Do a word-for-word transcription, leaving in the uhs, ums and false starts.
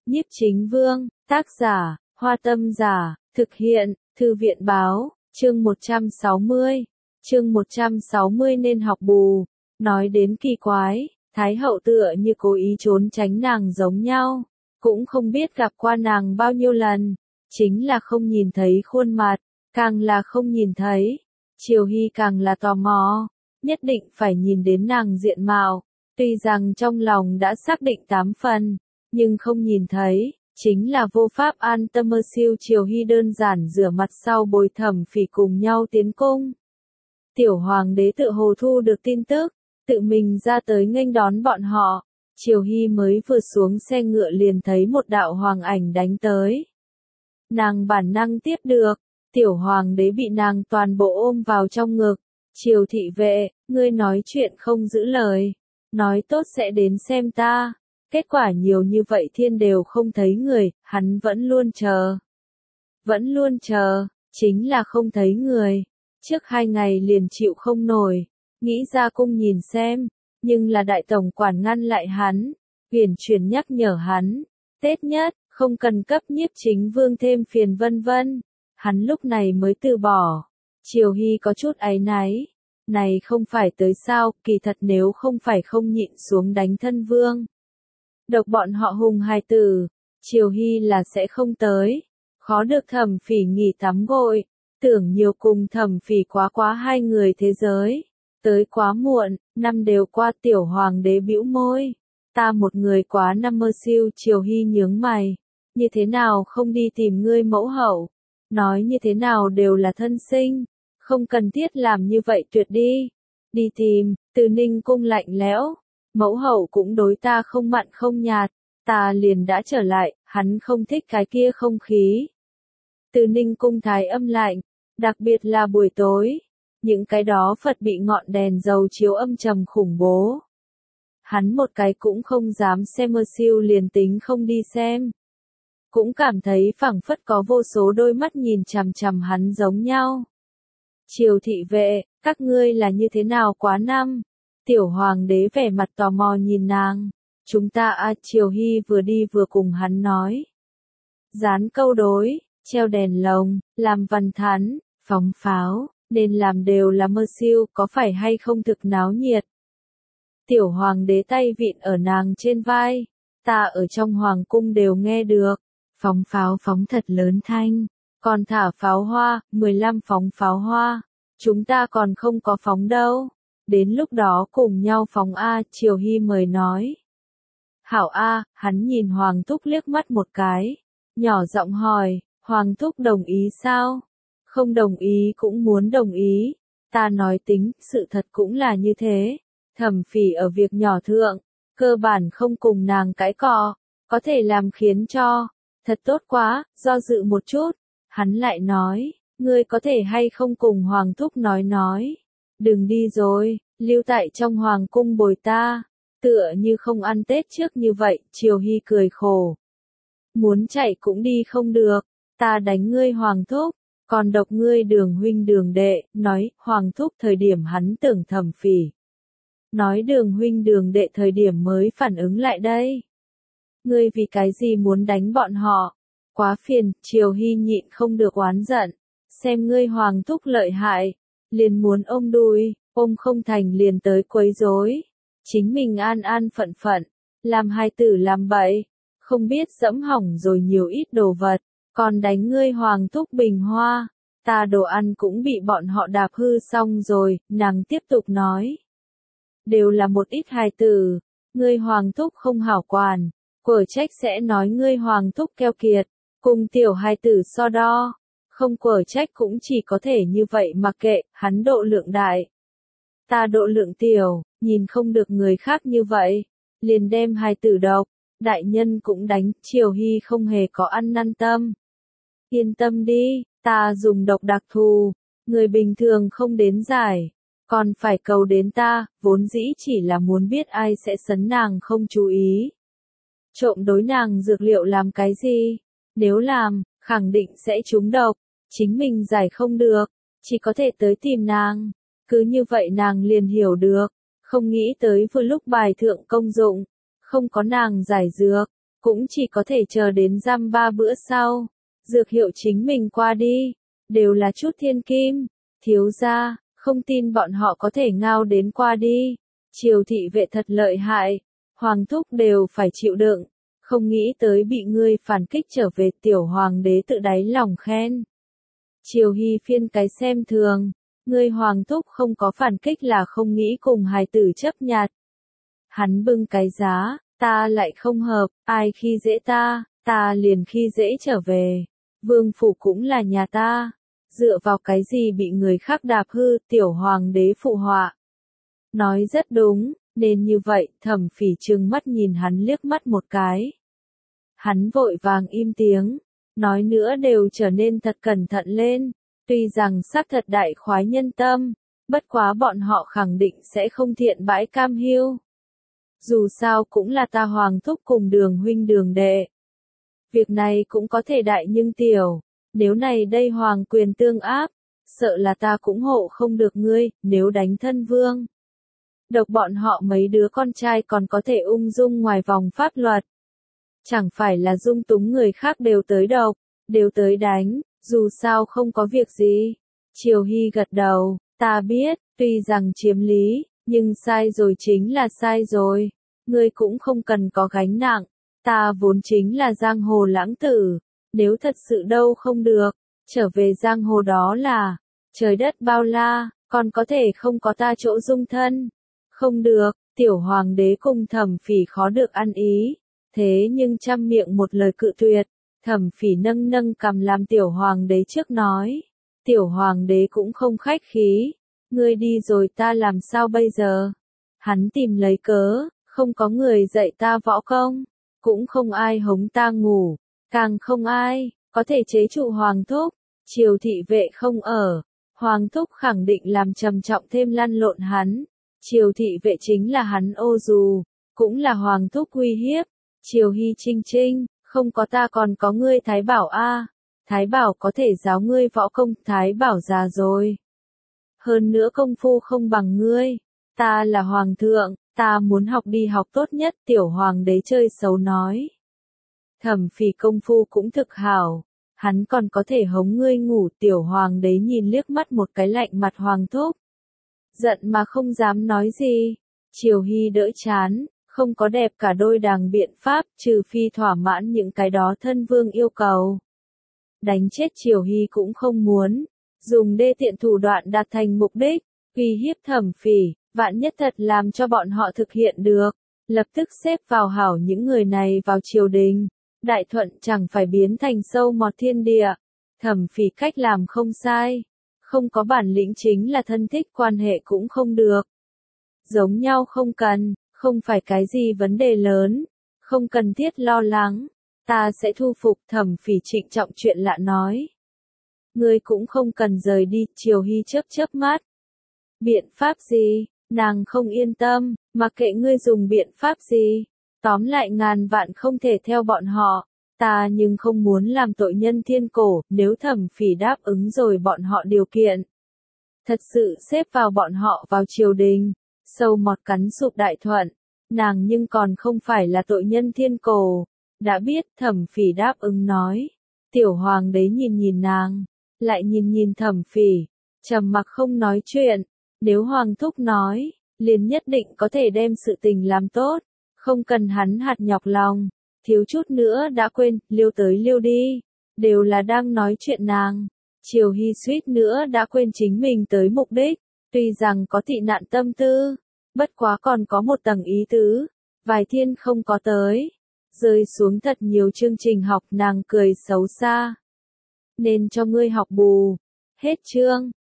Nhiếp Chính Vương, tác giả, Hoa Tâm Giả, thực hiện, Thư viện Báo, chương một trăm sáu mươi. Chương một trăm sáu mươi nên học bù. Nói đến kỳ quái, Thái hậu tựa như cố ý trốn tránh nàng giống nhau, cũng không biết gặp qua nàng bao nhiêu lần, chính là không nhìn thấy khuôn mặt, càng là không nhìn thấy. Triều Hy càng là tò mò, nhất định phải nhìn đến nàng diện mạo, tuy rằng trong lòng đã xác định tám phần, nhưng không nhìn thấy, chính là vô pháp an tâm. Mơ siêu Triều Hy đơn giản rửa mặt sau bồi Thẩm Phỉ cùng nhau tiến cung. Tiểu hoàng đế tự hồ thu được tin tức, tự mình ra tới nghênh đón bọn họ. Triều Hy mới vừa xuống xe ngựa liền thấy một đạo hoàng ảnh đánh tới. Nàng bản năng tiếp được, tiểu hoàng đế bị nàng toàn bộ ôm vào trong ngực. Triều thị vệ, ngươi nói chuyện không giữ lời, nói tốt sẽ đến xem ta. Kết quả nhiều như vậy thiên đều không thấy người, hắn vẫn luôn chờ. Vẫn luôn chờ, chính là không thấy người. Trước hai ngày liền chịu không nổi, nghĩ ra cung nhìn xem, nhưng là đại tổng quản ngăn lại hắn, uyển chuyển nhắc nhở hắn, Tết nhất, không cần cấp Nhiếp Chính Vương thêm phiền vân vân. Hắn lúc này mới từ bỏ. Triều Hy có chút áy náy, này không phải tới sao, kỳ thật nếu không phải không nhịn xuống đánh thân vương. Độc bọn họ hùng hài tử, Triều Hy là sẽ không tới. Khó được Thẩm Phỉ nghỉ tắm gội, tưởng nhiều cùng Thẩm Phỉ quá quá hai người thế giới. Tới quá muộn, năm đều qua. Tiểu hoàng đế bĩu môi, ta một người quá năm. Mơ siêu Triều Hy nhướng mày, như thế nào không đi tìm ngươi mẫu hậu, nói như thế nào đều là thân sinh, không cần thiết làm như vậy tuyệt đi. Đi tìm, Từ Ninh cung lạnh lẽo, mẫu hậu cũng đối ta không mặn không nhạt, ta liền đã trở lại. Hắn không thích cái kia không khí. Từ Ninh cung thái âm lạnh, đặc biệt là buổi tối, những cái đó Phật bị ngọn đèn dầu chiếu âm trầm khủng bố. Hắn một cái cũng không dám xem. Mơ siêu liền tính không đi xem, cũng cảm thấy phảng phất có vô số đôi mắt nhìn chằm chằm hắn giống nhau. Triều thị vệ, các ngươi là như thế nào quá năm? Tiểu hoàng đế vẻ mặt tò mò nhìn nàng. Chúng ta a. Triều Hy vừa đi vừa cùng hắn nói. Dán câu đối, treo đèn lồng, làm văn thắn, phóng pháo, nên làm đều là. Mơ siêu, có phải hay không thực náo nhiệt? Tiểu hoàng đế tay vịn ở nàng trên vai. Ta ở trong hoàng cung đều nghe được. Phóng pháo phóng thật lớn thanh, còn thả pháo hoa, mười lăm phóng pháo hoa. Chúng ta còn không có phóng đâu. Đến lúc đó cùng nhau phóng a. Triều Hy mời nói. Hảo a. Hắn nhìn Hoàng thúc liếc mắt một cái, nhỏ giọng hỏi, Hoàng thúc đồng ý sao? Không đồng ý cũng muốn đồng ý. Ta nói tính, sự thật cũng là như thế. Thẩm Phỉ ở việc nhỏ thượng, cơ bản không cùng nàng cãi cọ, có thể làm khiến cho. Thật tốt quá. Do dự một chút, hắn lại nói, ngươi có thể hay không cùng Hoàng thúc nói nói. Đừng đi rồi, lưu tại trong hoàng cung bồi ta. Tựa như không ăn Tết trước như vậy. Triều Hy cười khổ. Muốn chạy cũng đi không được. Ta đánh ngươi Hoàng thúc, còn độc ngươi Đường huynh Đường đệ. Nói Hoàng thúc thời điểm hắn tưởng Thẩm Phỉ. Nói Đường huynh Đường đệ thời điểm mới phản ứng lại đây. Ngươi vì cái gì muốn đánh bọn họ? Quá phiền. Triều Hy nhịn không được oán giận. Xem ngươi Hoàng thúc lợi hại, liền muốn ôm đùi, ôm không thành liền tới quấy rối. Chính mình an an phận phận, làm hài tử làm bậy, không biết dẫm hỏng rồi nhiều ít đồ vật, còn đánh ngươi Hoàng thúc bình hoa. Ta đồ ăn cũng bị bọn họ đạp hư xong rồi. Nàng tiếp tục nói. Đều là một ít hài tử, ngươi Hoàng thúc không hảo quản, quở trách sẽ nói ngươi Hoàng thúc keo kiệt, cùng tiểu hài tử so đo. Không quở trách cũng chỉ có thể như vậy mặc kệ. Hắn độ lượng đại, ta độ lượng tiểu, nhìn không được người khác như vậy, liền đem hài tử độc. Đại nhân cũng đánh. Triều Hy không hề có ăn năn tâm. Yên tâm đi, ta dùng độc đặc thù, người bình thường không đến giải, còn phải cầu đến ta. Vốn dĩ chỉ là muốn biết ai sẽ sấn nàng không chú ý. Trộm đối nàng dược liệu làm cái gì? Nếu làm, khẳng định sẽ trúng độc. Chính mình giải không được, chỉ có thể tới tìm nàng. Cứ như vậy nàng liền hiểu được. Không nghĩ tới vừa lúc bài thượng công dụng, không có nàng giải dược, cũng chỉ có thể chờ đến dăm ba bữa sau. Dược hiệu chính mình qua đi, đều là chút thiên kim, thiếu gia, không tin bọn họ có thể ngao đến qua đi. Triều thị vệ thật lợi hại, hoàng thúc đều phải chịu đựng, không nghĩ tới bị ngươi phản kích trở về. Tiểu hoàng đế tự đáy lòng khen. Triều Hy phiên cái xem thường, ngươi hoàng thúc không có phản kích là không nghĩ cùng hài tử chấp nhặt. Hắn bưng cái giá, ta lại không hợp, ai khi dễ ta, ta liền khi dễ trở về. Vương phủ cũng là nhà ta, dựa vào cái gì bị người khác đạp hư. Tiểu hoàng đế phụ họa. Nói rất đúng, nên như vậy. Thẩm Phỉ trừng mắt nhìn hắn liếc mắt một cái. Hắn vội vàng im tiếng, nói nữa đều trở nên thật cẩn thận lên. Tuy rằng xác thật đại khoái nhân tâm, bất quá bọn họ khẳng định sẽ không thiện bãi cam hiu. Dù sao cũng là ta hoàng thúc cùng Đường huynh Đường đệ. Việc này cũng có thể đại nhưng tiểu, nếu này đây hoàng quyền tương áp, sợ là ta cũng hộ không được ngươi. Nếu đánh thân vương độc, bọn họ mấy đứa con trai còn có thể ung dung ngoài vòng pháp luật. Chẳng phải là dung túng người khác đều tới độc, đều tới đánh, dù sao không có việc gì. Triều Hy gật đầu, ta biết, tuy rằng chiếm lý, nhưng sai rồi chính là sai rồi. Ngươi cũng không cần có gánh nặng, ta vốn chính là giang hồ lãng tử, nếu thật sự đâu không được, trở về giang hồ đó là trời đất bao la, còn có thể không có ta chỗ dung thân. Không được. Tiểu hoàng đế cùng Thẩm Phỉ khó được ăn ý, thế nhưng trăm miệng một lời cự tuyệt. Thẩm Phỉ nâng nâng cằm làm tiểu hoàng đế trước nói. Tiểu hoàng đế cũng không khách khí, ngươi đi rồi ta làm sao bây giờ? Hắn tìm lấy cớ, không có người dạy ta võ công, cũng không ai hống ta ngủ, càng không ai có thể chế trụ hoàng thúc. Triều thị vệ không ở, hoàng thúc khẳng định làm trầm trọng thêm lăn lộn hắn. Triều thị vệ chính là hắn ô dù, cũng là hoàng thúc uy hiếp. Triều Hy Trinh Trinh, không có ta còn có ngươi Thái Bảo a. Thái Bảo có thể giáo ngươi võ công. Thái Bảo già rồi, hơn nữa công phu không bằng ngươi. Ta là hoàng thượng, ta muốn học đi học tốt nhất. Tiểu hoàng đế chơi xấu nói. Thẩm Phỉ công phu cũng thực hảo, hắn còn có thể hống ngươi ngủ. Tiểu hoàng đế nhìn liếc mắt một cái lạnh mặt hoàng thúc, giận mà không dám nói gì. Triều Hy đỡ chán, không có đẹp cả đôi đàng biện pháp, trừ phi thỏa mãn những cái đó thân vương yêu cầu. Đánh chết Triều Hy cũng không muốn, dùng đê tiện thủ đoạn đạt thành mục đích, uy hiếp Thẩm Phỉ, vạn nhất thật làm cho bọn họ thực hiện được, lập tức xếp vào hảo những người này vào triều đình, Đại Thuận chẳng phải biến thành sâu mọt thiên địa. Thẩm Phỉ cách làm không sai, không có bản lĩnh chính là thân thích quan hệ cũng không được. Giống nhau không cần, không phải cái gì vấn đề lớn, không cần thiết lo lắng, ta sẽ thu phục. Thẩm Phỉ trịnh trọng chuyện lạ nói. Ngươi cũng không cần rời đi. Triều Hy chớp chớp mắt. Biện pháp gì? Nàng không yên tâm, mặc kệ ngươi dùng biện pháp gì. Tóm lại ngàn vạn không thể theo bọn họ. Ta nhưng không muốn làm tội nhân thiên cổ. Nếu Thẩm Phỉ đáp ứng rồi bọn họ điều kiện, thật sự xếp vào bọn họ vào triều đình, sâu mọt cắn sụp Đại Thuận, nàng nhưng còn không phải là tội nhân thiên cổ. Đã biết. Thẩm Phỉ đáp ứng nói. Tiểu hoàng đế nhìn nhìn nàng, lại nhìn nhìn Thẩm Phỉ, trầm mặc không nói chuyện. Nếu hoàng thúc nói, liền nhất định có thể đem sự tình làm tốt, không cần hắn hạt nhọc lòng. Thiếu chút nữa đã quên, liêu tới liêu đi, đều là đang nói chuyện nàng. Triều Hy suýt nữa đã quên chính mình tới mục đích, tuy rằng có tị nạn tâm tư, bất quá còn có một tầng ý tứ, vài thiên không có tới, rơi xuống thật nhiều chương trình học. Nàng cười xấu xa. Nên cho ngươi học bù. Hết chương.